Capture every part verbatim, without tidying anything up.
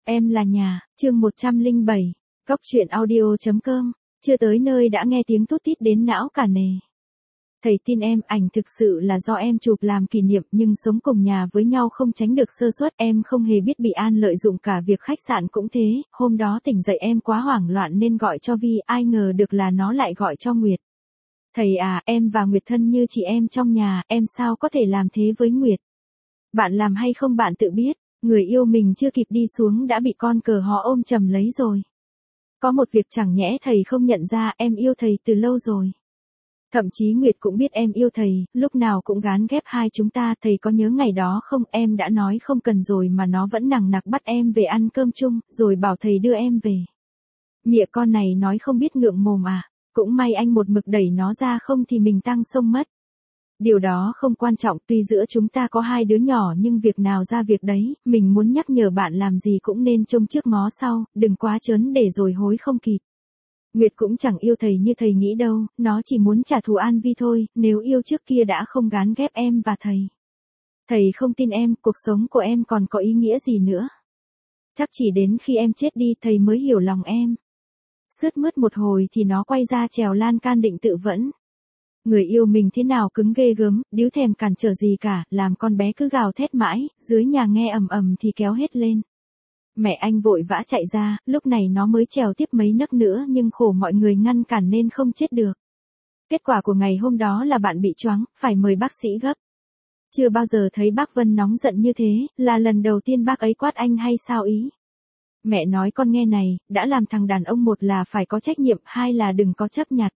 Em là nhà, chương một trăm lẻ bảy, Cóc truyện audio chấm com, chưa tới nơi đã nghe tiếng tút tít đến não cả nề. Thầy tin em, ảnh thực sự là do em chụp làm kỷ niệm, nhưng sống cùng nhà với nhau không tránh được sơ suất. Em không hề biết bị An lợi dụng cả việc khách sạn cũng thế. Hôm đó tỉnh dậy em quá hoảng loạn nên gọi cho Vi, ai ngờ được là nó lại gọi cho Nguyệt. Thầy à, em và Nguyệt thân như chị em trong nhà, em sao có thể làm thế với Nguyệt? Bạn làm hay không bạn tự biết, người yêu mình chưa kịp đi xuống đã bị con cờ họ ôm chầm lấy rồi. Có một việc chẳng nhẽ thầy không nhận ra, em yêu thầy từ lâu rồi. Thậm chí Nguyệt cũng biết em yêu thầy, lúc nào cũng gán ghép hai chúng ta. Thầy có nhớ ngày đó không, em đã nói không cần rồi mà nó vẫn nằng nặc bắt em về ăn cơm chung, rồi bảo thầy đưa em về. Mịa con này nói không biết ngượng mồm à, cũng may anh một mực đẩy nó ra, không thì mình tăng sông mất. Điều đó không quan trọng, tuy giữa chúng ta có hai đứa nhỏ nhưng việc nào ra việc đấy. Mình muốn nhắc nhở bạn làm gì cũng nên trông trước ngó sau, đừng quá trớn để rồi hối không kịp. Nguyệt cũng chẳng yêu thầy như thầy nghĩ đâu, nó chỉ muốn trả thù An Vi thôi, nếu yêu trước kia đã không gán ghép em và thầy. Thầy không tin em, cuộc sống của em còn có ý nghĩa gì nữa. Chắc chỉ đến khi em chết đi thầy mới hiểu lòng em. Sướt mướt một hồi thì nó quay ra trèo lan can định tự vẫn. Người yêu mình thế nào cứng ghê gớm, điếu thèm cản trở gì cả, làm con bé cứ gào thét mãi, dưới nhà nghe ầm ầm thì kéo hết lên. Mẹ anh vội vã chạy ra, lúc này nó mới trèo tiếp mấy nấc nữa nhưng khổ mọi người ngăn cản nên không chết được. Kết quả của ngày hôm đó là bạn bị choáng, phải mời bác sĩ gấp. Chưa bao giờ thấy bác Vân nóng giận như thế, là lần đầu tiên bác ấy quát anh hay sao ý. Mẹ nói con nghe này, đã làm thằng đàn ông một là phải có trách nhiệm, hai là đừng có chấp nhặt.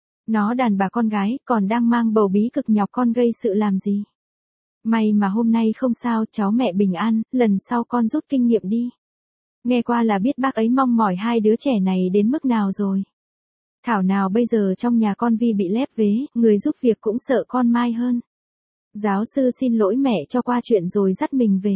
Nó đàn bà con gái, còn đang mang bầu bí cực nhọc con gây sự làm gì. May mà hôm nay không sao, cháu mẹ bình an, lần sau con rút kinh nghiệm đi. Nghe qua là biết bác ấy mong mỏi hai đứa trẻ này đến mức nào rồi. Thảo nào bây giờ trong nhà con Vi bị lép vế, người giúp việc cũng sợ con Mai hơn. Giáo sư xin lỗi mẹ cho qua chuyện rồi dắt mình về.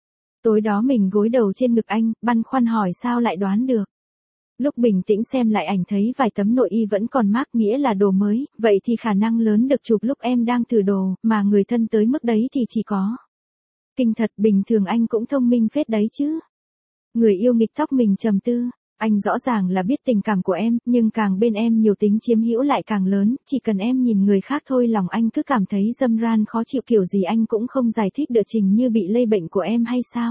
Tối đó mình gối đầu trên ngực anh, băn khoăn hỏi sao lại đoán được. Lúc bình tĩnh xem lại ảnh thấy vài tấm nội y vẫn còn mác, nghĩa là đồ mới, vậy thì khả năng lớn được chụp lúc em đang thử đồ, mà người thân tới mức đấy thì chỉ có. Kinh thật, bình thường anh cũng thông minh phết đấy chứ. Người yêu nghịch tóc mình trầm tư, anh rõ ràng là biết tình cảm của em, nhưng càng bên em nhiều tính chiếm hữu lại càng lớn, chỉ cần em nhìn người khác thôi lòng anh cứ cảm thấy dâm ran khó chịu, kiểu gì anh cũng không giải thích được, Trình như bị lây bệnh của em hay sao?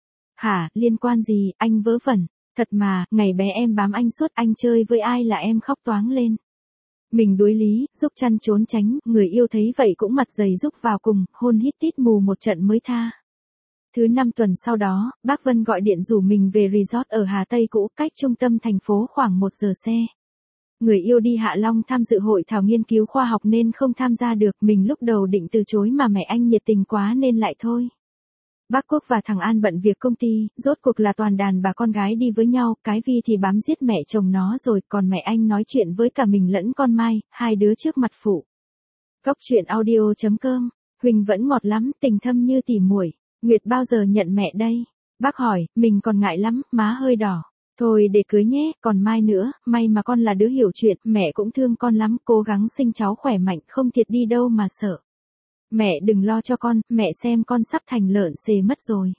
Hả, liên quan gì, anh vớ vẩn. Thật mà, ngày bé em bám anh suốt, anh chơi với ai là em khóc toáng lên. Mình đối lý, giúp chăn trốn tránh, người yêu thấy vậy cũng mặt dày giúp vào cùng, hôn hít tít mù một trận mới tha. Thứ năm tuần sau đó, bác Vân gọi điện rủ mình về resort ở Hà Tây cũ, cách trung tâm thành phố khoảng một giờ xe. Người yêu đi Hạ Long tham dự hội thảo nghiên cứu khoa học nên không tham gia được, mình lúc đầu định từ chối mà mẹ anh nhiệt tình quá nên lại thôi. Bác Quốc và thằng An bận việc công ty, rốt cuộc là toàn đàn bà con gái đi với nhau, cái Vi thì bám giết mẹ chồng nó rồi, còn mẹ anh nói chuyện với cả mình lẫn con Mai, hai đứa trước mặt phụ. Cóc truyện audio chấm com, Huỳnh vẫn ngọt lắm, tình thâm như tỉ muội. Nguyệt bao giờ nhận mẹ đây? Bác hỏi, mình còn ngại lắm, má hơi đỏ. Thôi để cưới nhé, còn Mai nữa, may mà con là đứa hiểu chuyện, mẹ cũng thương con lắm, cố gắng sinh cháu khỏe mạnh, không thiệt đi đâu mà sợ. Mẹ đừng lo cho con, mẹ xem con sắp thành lợn xề mất rồi.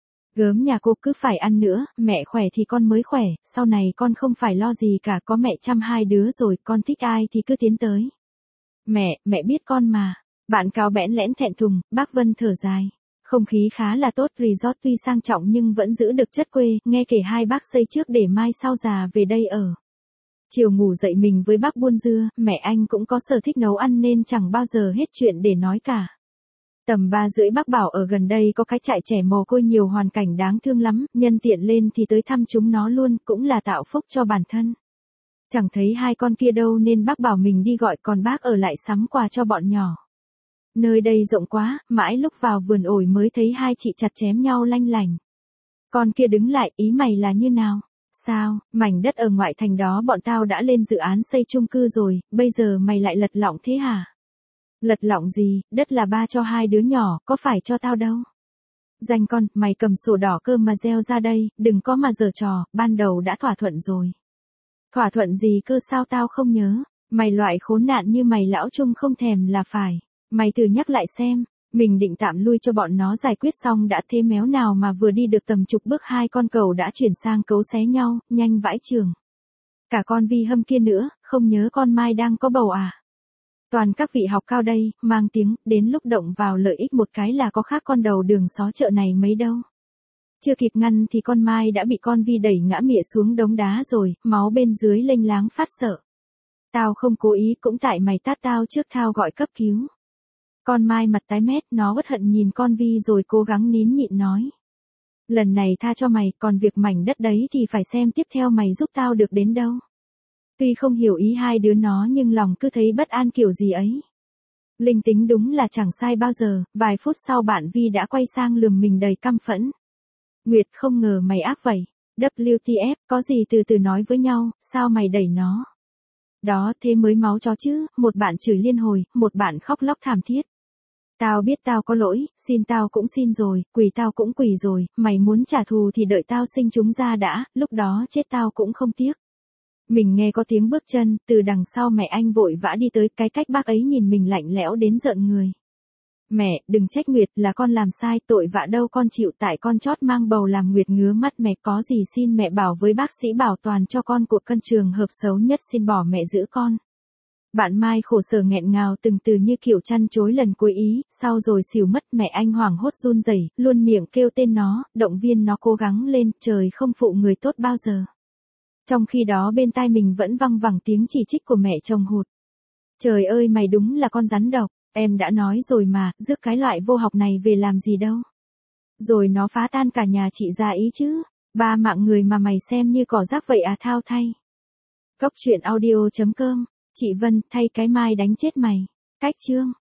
Gớm nhà cô cứ phải ăn nữa, mẹ khỏe thì con mới khỏe, sau này con không phải lo gì cả, có mẹ chăm hai đứa rồi, con thích ai thì cứ tiến tới. Mẹ, mẹ biết con mà. Bạn cáo bẽn lẽn thẹn thùng, bác Vân thở dài. Không khí khá là tốt, resort tuy sang trọng nhưng vẫn giữ được chất quê, nghe kể hai bác xây trước để mai sau già về đây ở. Chiều ngủ dậy mình với bác buôn dưa, mẹ anh cũng có sở thích nấu ăn nên chẳng bao giờ hết chuyện để nói cả. Tầm ba rưỡi bác bảo ở gần đây có cái trại trẻ mồ côi nhiều hoàn cảnh đáng thương lắm, nhân tiện lên thì tới thăm chúng nó luôn, cũng là tạo phúc cho bản thân. Chẳng thấy hai con kia đâu nên bác bảo mình đi gọi, còn bác ở lại sắm quà cho bọn nhỏ. Nơi đây rộng quá, mãi lúc vào vườn ổi mới thấy hai chị chặt chém nhau lanh lành. Con kia đứng lại, ý mày là như nào? Sao, mảnh đất ở ngoại thành đó bọn tao đã lên dự án xây chung cư rồi, bây giờ mày lại lật lọng thế hả? Lật lọng gì, đất là ba cho hai đứa nhỏ, có phải cho tao đâu. Danh con, mày cầm sổ đỏ cơ mà gieo ra đây, đừng có mà giở trò, ban đầu đã thỏa thuận rồi. Thỏa thuận gì cơ, sao tao không nhớ, mày loại khốn nạn như mày lão Trung không thèm là phải. Mày thử nhắc lại xem, Mình định tạm lui cho bọn nó giải quyết xong đã, thế méo nào mà vừa đi được tầm chục bước hai con cẩu đã chuyển sang cấu xé nhau, nhanh vãi chưởng. Cả con Vi Hâm kia nữa, không nhớ con Mai đang có bầu à? Toàn các vị học cao đây, mang tiếng, đến lúc động vào lợi ích một cái là có khác con đầu đường xó chợ này mấy đâu. Chưa kịp ngăn thì con Mai đã bị con Vi đẩy ngã mịa xuống đống đá rồi, máu bên dưới lênh láng phát sợ. Tao không cố ý, cũng tại mày tát tao trước thao gọi cấp cứu. Con Mai mặt tái mét, nó uất hận nhìn con Vi rồi cố gắng nín nhịn nói. Lần này tha cho mày, còn việc mảnh đất đấy thì phải xem tiếp theo mày giúp tao được đến đâu. Tuy không hiểu ý hai đứa nó nhưng lòng cứ thấy bất an kiểu gì ấy. Linh tính đúng là chẳng sai bao giờ, vài phút sau bạn Vi đã quay sang lườm mình đầy căm phẫn. Nguyệt, không ngờ mày ác vậy. vê kép tê ép, có gì từ từ nói với nhau, sao mày đẩy nó? Đó, thế mới máu chó chứ, một bạn chửi liên hồi, một bạn khóc lóc thảm thiết. Tao biết tao có lỗi, xin tao cũng xin rồi, quỳ tao cũng quỳ rồi, mày muốn trả thù thì đợi tao sinh chúng ra đã, lúc đó chết tao cũng không tiếc. Mình nghe có tiếng bước chân, từ đằng sau mẹ anh vội vã đi tới, cái cách bác ấy nhìn mình lạnh lẽo đến rợn người. Mẹ, đừng trách Nguyệt, là con làm sai, tội vạ đâu con chịu, tại con chót mang bầu làm Nguyệt ngứa mắt mẹ, có gì xin mẹ bảo với bác sĩ bảo toàn cho con, cuộc cân trường hợp xấu nhất xin bỏ mẹ giữ con. Bạn Mai khổ sở nghẹn ngào từng từ như kiểu chăn chối lần cuối ý, sau rồi xỉu mất, mẹ anh hoảng hốt run rẩy, luôn miệng kêu tên nó, động viên nó cố gắng lên, trời không phụ người tốt bao giờ. Trong khi đó bên tai mình vẫn văng vẳng tiếng chỉ trích của mẹ chồng hụt. Trời ơi mày đúng là con rắn độc, em đã nói rồi mà, rước cái loại vô học này về làm gì đâu. Rồi nó phá tan cả nhà chị ra ý chứ, ba mạng người mà mày xem như cỏ rác vậy à, thao thay. Cốc truyện audio chấm com, chị Vân, thay cái Mai đánh chết mày. Cách chương.